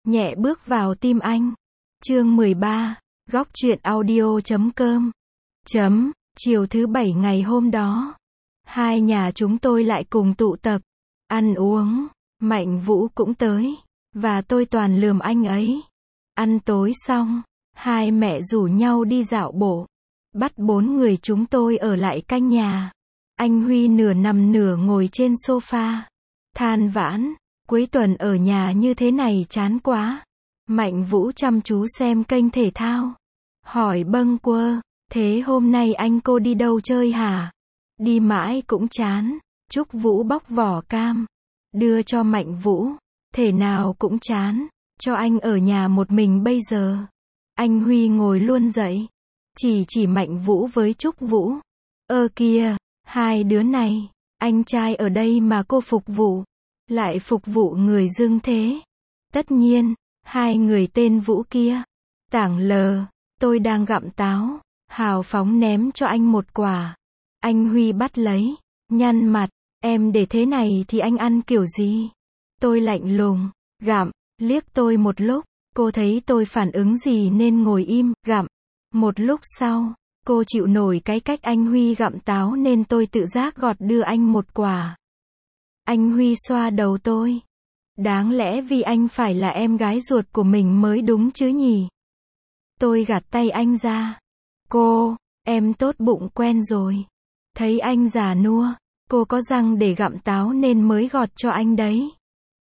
nhẹ bước vào tim anh. Chương 13, góc truyện audio.com. Chiều thứ Bảy ngày hôm đó, hai nhà chúng tôi lại cùng tụ tập, ăn uống, Mạnh Vũ cũng tới, và tôi toàn lườm anh ấy. Ăn tối xong, hai mẹ rủ nhau đi dạo bộ, bắt 4 người chúng tôi ở lại canh nhà. Anh Huy nửa nằm nửa ngồi trên sofa, than vãn, cuối tuần ở nhà như thế này chán quá. Mạnh Vũ chăm chú xem kênh thể thao, hỏi bâng quơ, thế hôm nay anh cô đi đâu chơi hả? Đi mãi cũng chán. Trúc Vũ bóc vỏ cam, đưa cho Mạnh Vũ, thể nào cũng chán, cho anh ở nhà một mình bây giờ. Anh Huy ngồi luôn dậy, chỉ Mạnh Vũ với Trúc Vũ. Ơ kìa, hai đứa này, anh trai ở đây mà cô phục vụ, lại phục vụ người dưng thế. Tất nhiên, hai người tên Vũ kia. Tảng lờ, tôi đang gặm táo, hào phóng ném cho anh một quả. Anh Huy bắt lấy, nhăn mặt, em để thế này thì anh ăn kiểu gì? Tôi lạnh lùng, gặm, liếc tôi một lúc, cô thấy tôi phản ứng gì nên ngồi im, gặm. Một lúc sau, cô chịu nổi cái cách anh Huy gặm táo nên tôi tự giác gọt đưa anh một quả. Anh Huy xoa đầu tôi. Đáng lẽ vì anh phải là em gái ruột của mình mới đúng chứ nhỉ? Tôi gạt tay anh ra. Cô, em tốt bụng quen rồi. Thấy anh già nua, cô có răng để gặm táo nên mới gọt cho anh đấy.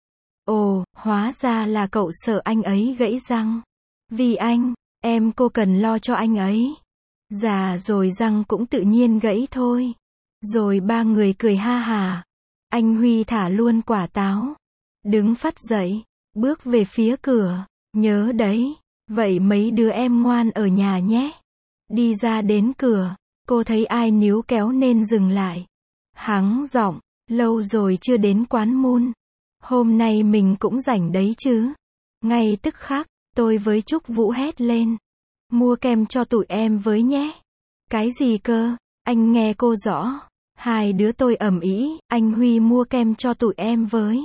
Ồ, hóa ra là cậu sợ anh ấy gãy răng. Vì anh, cô cần lo cho anh ấy. Già rồi răng cũng tự nhiên gãy thôi. Rồi ba người cười ha hà. Anh Huy thả luôn quả táo, đứng phắt dậy, bước về phía cửa. Nhớ đấy, vậy mấy đứa em ngoan ở nhà nhé. Đi ra đến cửa, cô thấy ai níu kéo nên dừng lại. Hắng giọng, lâu rồi chưa đến quán Moon. Hôm nay mình cũng rảnh đấy chứ. Ngay tức khắc, tôi với Trúc Vũ hét lên. Mua kem cho tụi em với nhé. Cái gì cơ? Anh nghe cô rõ. Hai đứa tôi ầm ĩ, anh Huy mua kem cho tụi em với.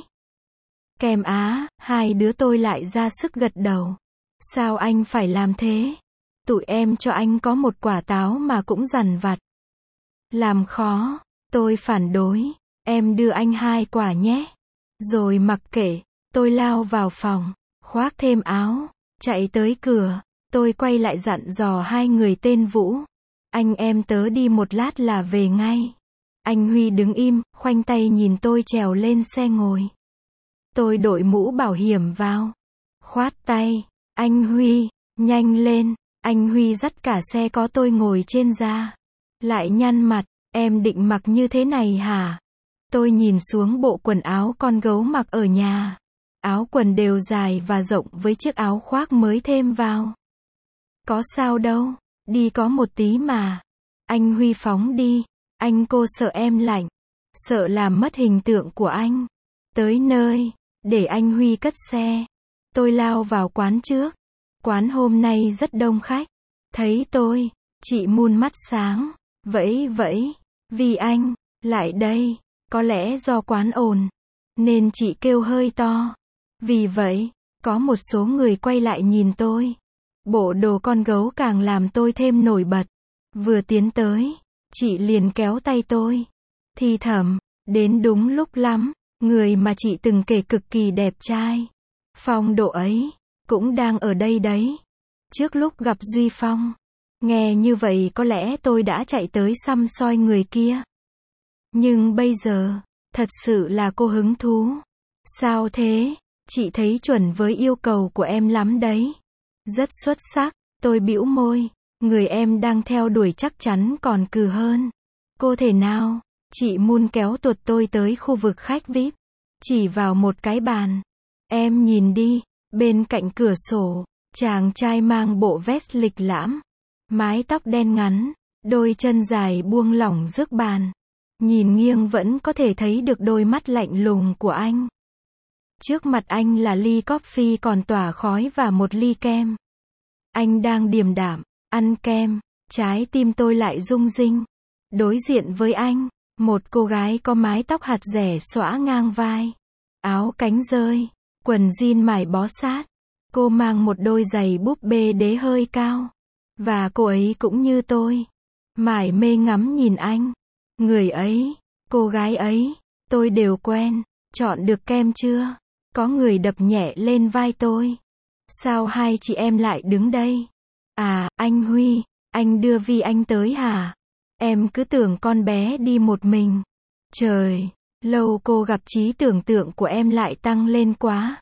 Kem á, hai đứa tôi lại ra sức gật đầu. Sao anh phải làm thế? Tụi em cho anh có một quả táo mà cũng dằn vặt. Làm khó, tôi phản đối. Em đưa anh 2 quả nhé. Rồi mặc kệ, tôi lao vào phòng, khoác thêm áo, chạy tới cửa. Tôi quay lại dặn dò hai người tên Vũ. Anh em tớ đi một lát là về ngay. Anh Huy đứng im, khoanh tay nhìn tôi trèo lên xe ngồi. Tôi đội mũ bảo hiểm vào, khoát tay. Anh Huy, nhanh lên. Anh Huy dắt cả xe có tôi ngồi trên ra. Lại nhăn mặt, em định mặc như thế này hả? Tôi nhìn xuống bộ quần áo con gấu mặc ở nhà. Áo quần đều dài và rộng với chiếc áo khoác mới thêm vào. Có sao đâu, đi có một tí mà. Anh Huy phóng đi. Anh cô sợ em lạnh, sợ làm mất hình tượng của anh. Tới nơi, để anh Huy cất xe. Tôi lao vào quán trước. Quán hôm nay rất đông khách. Thấy tôi, chị Moon mắt sáng, vẫy vẫy. Vì anh, lại đây. Có lẽ do quán ồn, nên chị kêu hơi to. Vì vậy, có một số người quay lại nhìn tôi. Bộ đồ con gấu càng làm tôi thêm nổi bật. Vừa tiến tới, chị liền kéo tay tôi. Thì thầm, đến đúng lúc lắm, người mà chị từng kể cực kỳ đẹp trai. Phong độ ấy, cũng đang ở đây đấy. Trước lúc gặp Duy Phong, nghe như vậy có lẽ tôi đã chạy tới săm soi người kia. Nhưng bây giờ, thật sự là cô hứng thú. Sao thế? Chị thấy chuẩn với yêu cầu của em lắm đấy. Rất xuất sắc, tôi bĩu môi. Người em đang theo đuổi chắc chắn còn cừ hơn. Cô thể nào? Chị Moon kéo tuột tôi tới khu vực khách VIP. Chỉ vào một cái bàn. Em nhìn đi, bên cạnh cửa sổ, chàng trai mang bộ vest lịch lãm, mái tóc đen ngắn, đôi chân dài buông lỏng rước bàn. Nhìn nghiêng vẫn có thể thấy được đôi mắt lạnh lùng của anh. Trước mặt anh là ly coffee còn tỏa khói và một ly kem. Anh đang điềm đạm ăn kem, trái tim tôi lại rung rinh. Đối diện với anh, một cô gái có mái tóc hạt dẻ xõa ngang vai, áo cánh rơi, quần jean mải bó sát, Cô mang một đôi giày búp bê đế hơi cao. Và cô ấy cũng như tôi. Mải mê ngắm nhìn anh. Người ấy, cô gái ấy, tôi đều quen. Chọn được kem chưa? Có người đập nhẹ lên vai tôi. Sao hai chị em lại đứng đây? À, anh Huy, anh đưa Vi Anh tới hả? Em cứ tưởng con bé đi một mình. Trời, lâu cô gặp trí tưởng tượng của em lại tăng lên quá.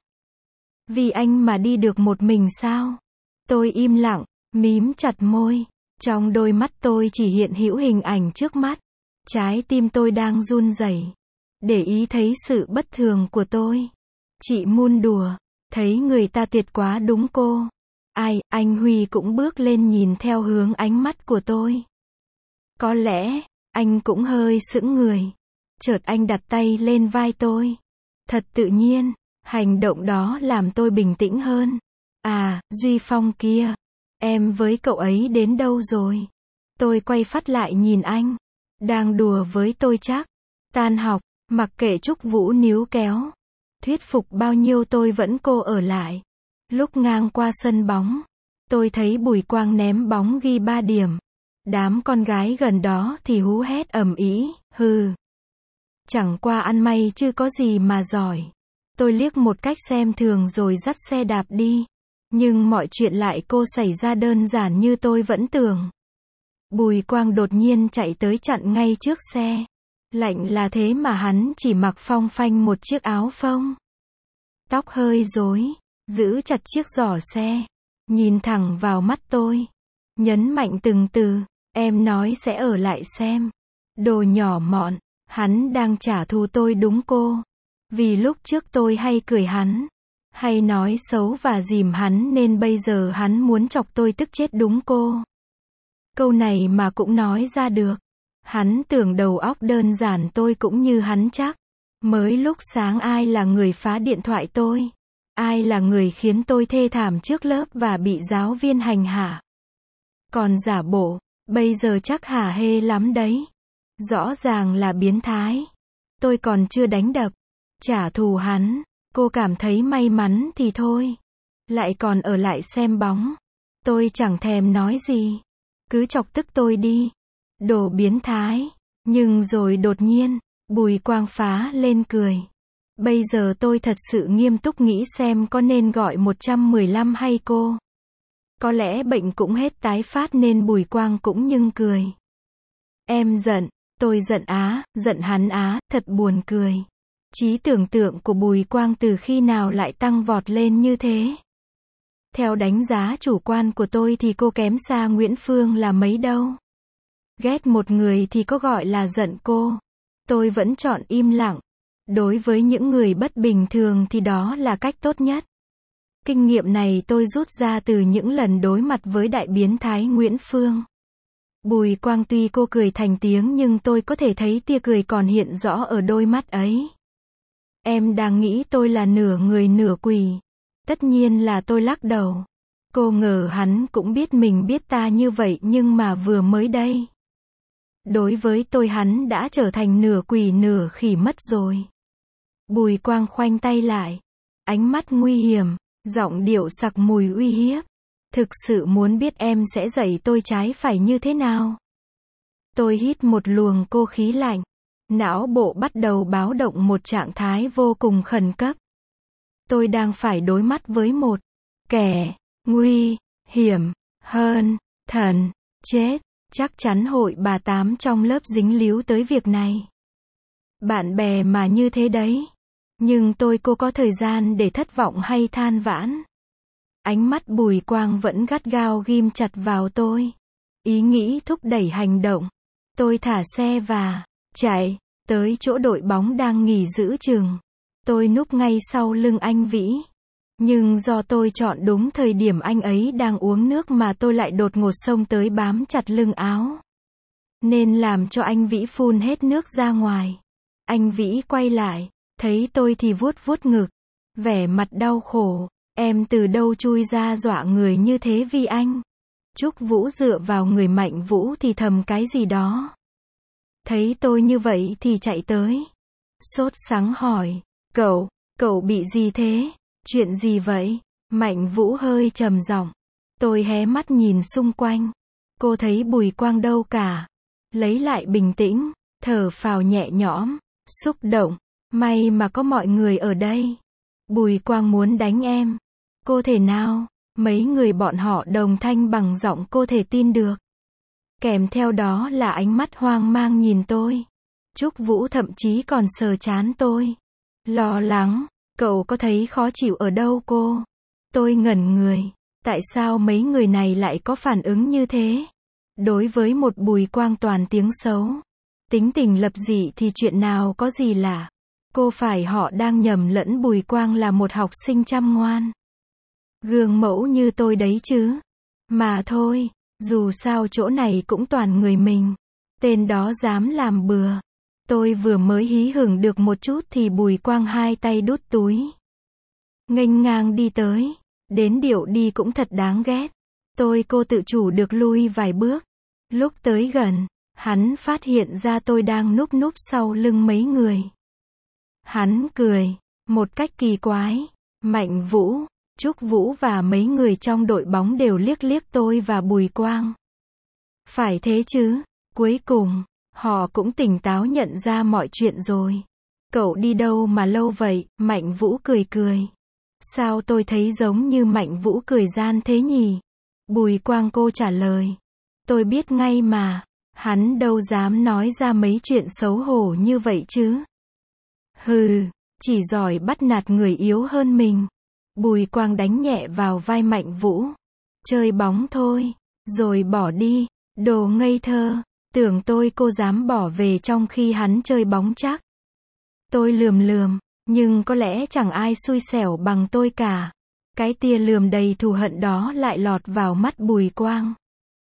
Vi Anh mà đi được một mình sao? Tôi im lặng, mím chặt môi. Trong đôi mắt tôi chỉ hiện hữu hình ảnh trước mắt. Trái tim tôi đang run rẩy. Để ý thấy sự bất thường của tôi. Chị Moon đùa, thấy người ta tuyệt quá đúng cô. Ai, anh Huy cũng bước lên nhìn theo hướng ánh mắt của tôi. Có lẽ, anh cũng hơi sững người. Chợt anh đặt tay lên vai tôi. Thật tự nhiên, hành động đó làm tôi bình tĩnh hơn. À, Duy Phong kia. Em với cậu ấy đến đâu rồi? Tôi quay phát lại nhìn anh. Đang đùa với tôi chắc. Tan học, mặc kệ Trúc Vũ níu kéo. Thuyết phục bao nhiêu tôi vẫn cố ở lại. Lúc ngang qua sân bóng, tôi thấy Bùi Quang ném bóng ghi 3 điểm. Đám con gái gần đó thì hú hét ầm ĩ, hừ. Chẳng qua ăn may chứ có gì mà giỏi. Tôi liếc một cách xem thường rồi dắt xe đạp đi. Nhưng mọi chuyện lại cô xảy ra đơn giản như tôi vẫn tưởng. Bùi Quang đột nhiên chạy tới chặn ngay trước xe. Lạnh là thế mà hắn chỉ mặc phong phanh một chiếc áo phông. Tóc hơi rối, giữ chặt chiếc giỏ xe. Nhìn thẳng vào mắt tôi. Nhấn mạnh từng từ, em nói sẽ ở lại xem. Đồ nhỏ mọn, hắn đang trả thù tôi đúng cô. Vì lúc trước tôi hay cười hắn. Hay nói xấu và dìm hắn nên bây giờ hắn muốn chọc tôi tức chết đúng cô. Câu này mà cũng nói ra được. Hắn tưởng đầu óc đơn giản tôi cũng như hắn chắc. Mới lúc sáng ai là người phá điện thoại tôi? Ai là người khiến tôi thê thảm trước lớp và bị giáo viên hành hạ? Còn giả bộ, bây giờ chắc hả hê lắm đấy. Rõ ràng là biến thái. Tôi còn chưa đánh đập. Trả thù hắn. Cô cảm thấy may mắn thì thôi. Lại còn ở lại xem bóng. Tôi chẳng thèm nói gì. Cứ chọc tức tôi đi. Đồ biến thái. Nhưng rồi đột nhiên, Bùi Quang phá lên cười. Bây giờ tôi thật sự nghiêm túc nghĩ xem có nên gọi 115 hay cô. Có lẽ bệnh cũng hết tái phát nên Bùi Quang cũng nhưng cười. Em giận, tôi giận á, giận hắn á, thật buồn cười. Trí tưởng tượng của Bùi Quang từ khi nào lại tăng vọt lên như thế. Theo đánh giá chủ quan của tôi thì cô kém xa Nguyễn Phương là mấy đâu. Ghét một người thì có gọi là giận cô. Tôi vẫn chọn im lặng. Đối với những người bất bình thường thì đó là cách tốt nhất. Kinh nghiệm này tôi rút ra từ những lần đối mặt với đại biến thái Nguyễn Phương. Bùi Quang tuy cô cười thành tiếng nhưng tôi có thể thấy tia cười còn hiện rõ ở đôi mắt ấy. Em đang nghĩ tôi là nửa người nửa quỷ. Tất nhiên là tôi lắc đầu. Cô ngờ hắn cũng biết mình biết ta như vậy nhưng mà vừa mới đây. Đối với tôi hắn đã trở thành nửa quỷ nửa khỉ mất rồi. Bùi Quang khoanh tay lại. Ánh mắt nguy hiểm, giọng điệu sặc mùi uy hiếp. Thực sự muốn biết em sẽ dạy tôi trái phải như thế nào? Tôi hít một luồng cô khí lạnh. Não bộ bắt đầu báo động một trạng thái vô cùng khẩn cấp. Tôi đang phải đối mắt với một kẻ nguy hiểm hơn thần chết. Chắc chắn hội bà tám trong lớp dính líu tới việc này. Bạn bè mà như thế đấy. Nhưng cô có thời gian để thất vọng hay than vãn? Ánh mắt Bùi Quang vẫn gắt gao ghim chặt vào tôi. Ý nghĩ thúc đẩy hành động. Tôi thả xe và chạy tới chỗ đội bóng đang nghỉ giữ chừng. Tôi núp ngay sau lưng anh Vĩ. Nhưng do tôi chọn đúng thời điểm anh ấy đang uống nước mà tôi lại đột ngột xông tới bám chặt lưng áo. Nên làm cho anh Vĩ phun hết nước ra ngoài. Anh Vĩ quay lại, thấy tôi thì vuốt vuốt ngực. Vẻ mặt đau khổ. Em từ đâu chui ra dọa người như thế Vi Anh? Trúc Vũ dựa vào người Mạnh Vũ thì thầm cái gì đó. Thấy tôi như vậy thì chạy tới. Sốt sắng hỏi. Cậu bị gì thế? Chuyện gì vậy? Mạnh Vũ hơi trầm giọng. Tôi hé mắt nhìn xung quanh. Cô thấy Bùi Quang đâu cả. Lấy lại bình tĩnh, thở phào nhẹ nhõm, xúc động. May mà có mọi người ở đây. Bùi Quang muốn đánh em. Cô thể nào? Mấy người bọn họ đồng thanh bằng giọng cô thể tin được. Kèm theo đó là ánh mắt hoang mang nhìn tôi. Trúc Vũ thậm chí còn sờ trán tôi. Lo lắng, cậu có thấy khó chịu ở đâu cô? Tôi ngẩn người. Tại sao mấy người này lại có phản ứng như thế? Đối với một Bùi Quang toàn tiếng xấu, tính tình lập dị thì chuyện nào có gì lạ. Cô phải họ đang nhầm lẫn Bùi Quang là một học sinh chăm ngoan, gương mẫu như tôi đấy chứ. Mà thôi, dù sao chỗ này cũng toàn người mình. Tên đó dám làm bừa. Tôi vừa mới hí hửng được một chút thì Bùi Quang hai tay đút túi, nghênh ngang đi tới. Đến điệu đi cũng thật đáng ghét. Cô tự chủ được lui vài bước. Lúc tới gần, hắn phát hiện ra tôi đang núp núp sau lưng mấy người. Hắn cười, một cách kỳ quái. Mạnh Vũ, Trúc Vũ và mấy người trong đội bóng đều liếc liếc tôi và Bùi Quang. Phải thế chứ, cuối cùng, họ cũng tỉnh táo nhận ra mọi chuyện rồi. Cậu đi đâu mà lâu vậy? Mạnh Vũ cười cười. Sao tôi thấy giống như Mạnh Vũ cười gian thế nhỉ? Bùi Quang cô trả lời. Tôi biết ngay mà, hắn đâu dám nói ra mấy chuyện xấu hổ như vậy chứ. Hừ, chỉ giỏi bắt nạt người yếu hơn mình. Bùi Quang đánh nhẹ vào vai Mạnh Vũ. Chơi bóng thôi, rồi bỏ đi, đồ ngây thơ, tưởng cô dám bỏ về trong khi hắn chơi bóng chắc. Tôi lườm lườm, nhưng có lẽ chẳng ai xui xẻo bằng tôi cả. Cái tia lườm đầy thù hận đó lại lọt vào mắt Bùi Quang.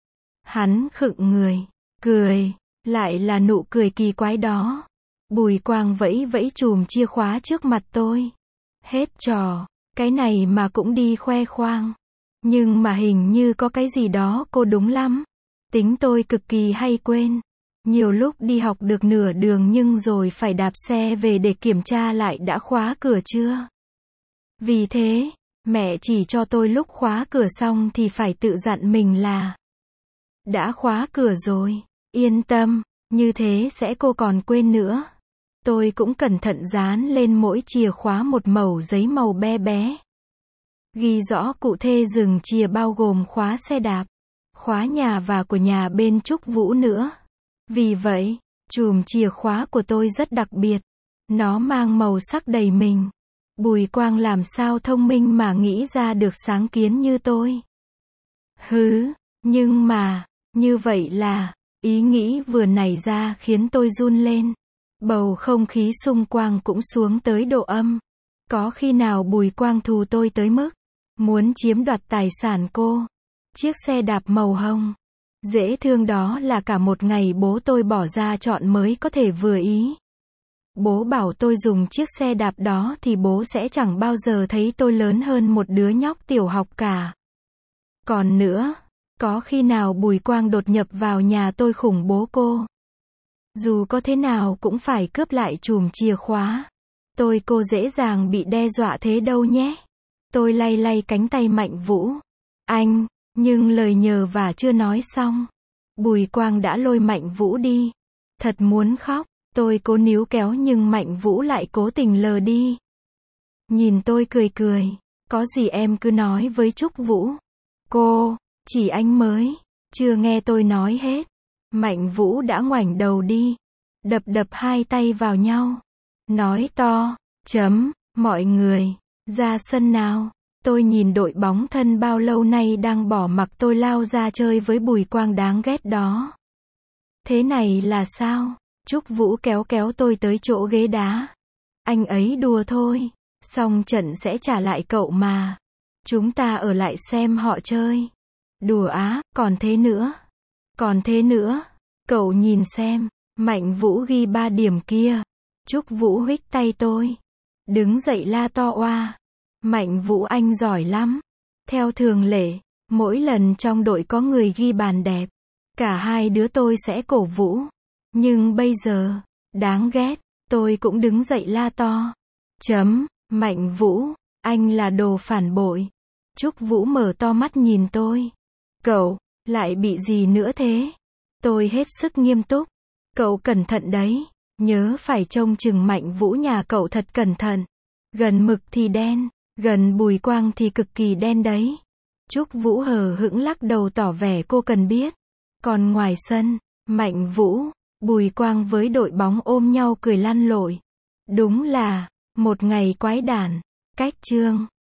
Hắn khựng người, cười, lại là nụ cười kỳ quái đó. Bùi Quang vẫy vẫy chùm chìa khóa trước mặt tôi. Hết trò, cái này mà cũng đi khoe khoang. Nhưng mà hình như có cái gì đó cô đúng lắm. Tính tôi cực kỳ hay quên. Nhiều lúc đi học được nửa đường nhưng rồi phải đạp xe về để kiểm tra lại đã khóa cửa chưa. Vì thế, mẹ chỉ cho tôi lúc khóa cửa xong thì phải tự dặn mình là đã khóa cửa rồi, yên tâm, như thế sẽ cô còn quên nữa. Tôi cũng cẩn thận dán lên mỗi chìa khóa một mẩu giấy màu be bé. Ghi rõ cụ thể dừng chìa bao gồm khóa xe đạp, khóa nhà và của nhà bên Trúc Vũ nữa. Vì vậy, chùm chìa khóa của tôi rất đặc biệt. Nó mang màu sắc đầy mình. Bùi Quang làm sao thông minh mà nghĩ ra được sáng kiến như tôi. Hứ, nhưng mà, như vậy là, ý nghĩ vừa nảy ra khiến tôi run lên. Bầu không khí xung quanh cũng xuống tới độ âm. Có khi nào Bùi Quang thù tôi tới mức muốn chiếm đoạt tài sản cô? Chiếc xe đạp màu hồng dễ thương đó là cả một ngày bố tôi bỏ ra chọn mới có thể vừa ý. Bố bảo tôi dùng chiếc xe đạp đó thì bố sẽ chẳng bao giờ thấy tôi lớn hơn một đứa nhóc tiểu học cả. Còn nữa, có khi nào Bùi Quang đột nhập vào nhà tôi khủng bố cô? Dù có thế nào cũng phải cướp lại chùm chìa khóa. Cô dễ dàng bị đe dọa thế đâu nhé. Tôi lay lay cánh tay Mạnh Vũ. Anh, nhưng lời nhờ vả chưa nói xong. Bùi Quang đã lôi Mạnh Vũ đi. Thật muốn khóc. Tôi cố níu kéo nhưng Mạnh Vũ lại cố tình lờ đi. Nhìn tôi cười cười. Có gì em cứ nói với Trúc Vũ. Cô, chỉ anh mới. Chưa nghe tôi nói hết. Mạnh Vũ đã ngoảnh đầu đi. Đập đập hai tay vào nhau. Nói to. Mọi người, ra sân nào. Tôi nhìn đội bóng thân bao lâu nay đang bỏ mặc tôi lao ra chơi với Bùi Quang đáng ghét đó. Thế này là sao? Trúc Vũ kéo kéo tôi tới chỗ ghế đá. Anh ấy đùa thôi. Xong trận sẽ trả lại cậu mà. Chúng ta ở lại xem họ chơi. Đùa á, còn thế nữa. Còn thế nữa. Cậu nhìn xem. Mạnh Vũ ghi 3 điểm kia. Trúc Vũ huých tay tôi. Đứng dậy la to oa. Mạnh Vũ anh giỏi lắm. Theo thường lệ, mỗi lần trong đội có người ghi bàn đẹp, cả hai đứa tôi sẽ cổ vũ. Nhưng bây giờ, đáng ghét, tôi cũng đứng dậy la to. Mạnh Vũ, anh là đồ phản bội. Trúc Vũ mở to mắt nhìn tôi. Cậu, lại bị gì nữa thế? Tôi hết sức nghiêm túc. Cậu cẩn thận đấy. Nhớ phải trông chừng Mạnh Vũ nhà cậu thật cẩn thận. Gần mực thì đen, gần Bùi Quang thì cực kỳ đen đấy. Trúc Vũ hờ hững lắc đầu tỏ vẻ cô cần biết. Còn ngoài sân, Mạnh Vũ, Bùi Quang với đội bóng ôm nhau cười lăn lội. Đúng là, một ngày quái đản. Cách chương